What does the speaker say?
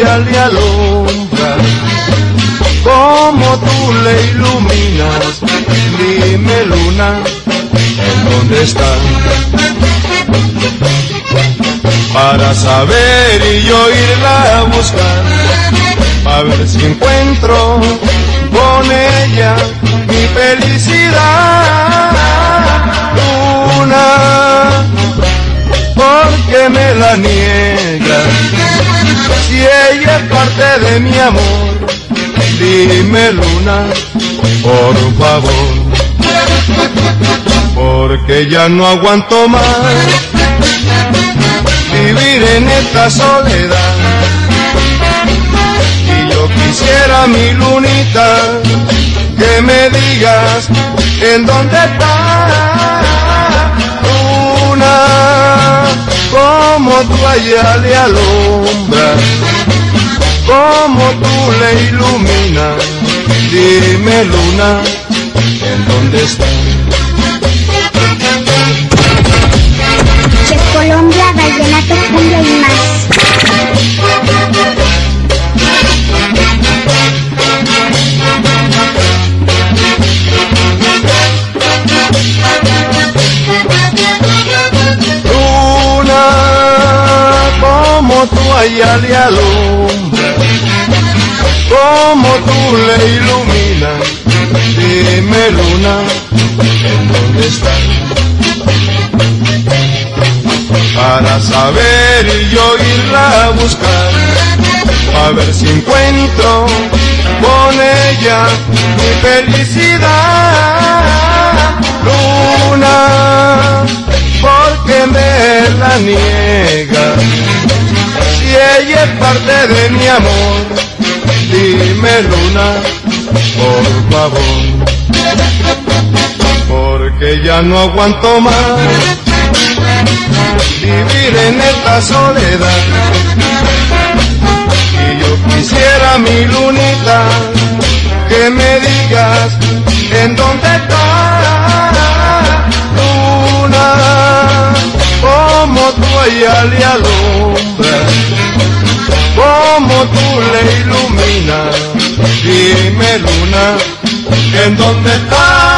allá le alumbra, como tú le iluminas. Dime, luna, ¿en dónde está? Para saber y yo irla a buscar, a ver si encuentro con ella mi felicidad. Luna, ¿por qué me la niegas? Si ella es parte de mi amor, dime, luna, por favor, porque ya no aguanto más vivir en esta soledad. Y yo quisiera, mi lunita, que me digas en dónde está. Luna, como tú allá le alumbras, como tú le iluminas. Dime, luna, ¿en dónde está? Colombia, vallenato, cumbia y más. Luna, como tú allá le alumbras, como tú le iluminas. Dime, luna, ¿en dónde estás? Para saber y yo irla a buscar, a ver si encuentro con ella mi felicidad. Luna, ¿por qué me la niegas? Si ella es parte de mi amor, dime, luna, por favor, porque ya no aguanto más vivir en esta soledad. Y yo quisiera, mi lunita, que me digas en dónde está. Luna, como tú allá le alumbras, como tú le iluminas. Dime, luna, en dónde está.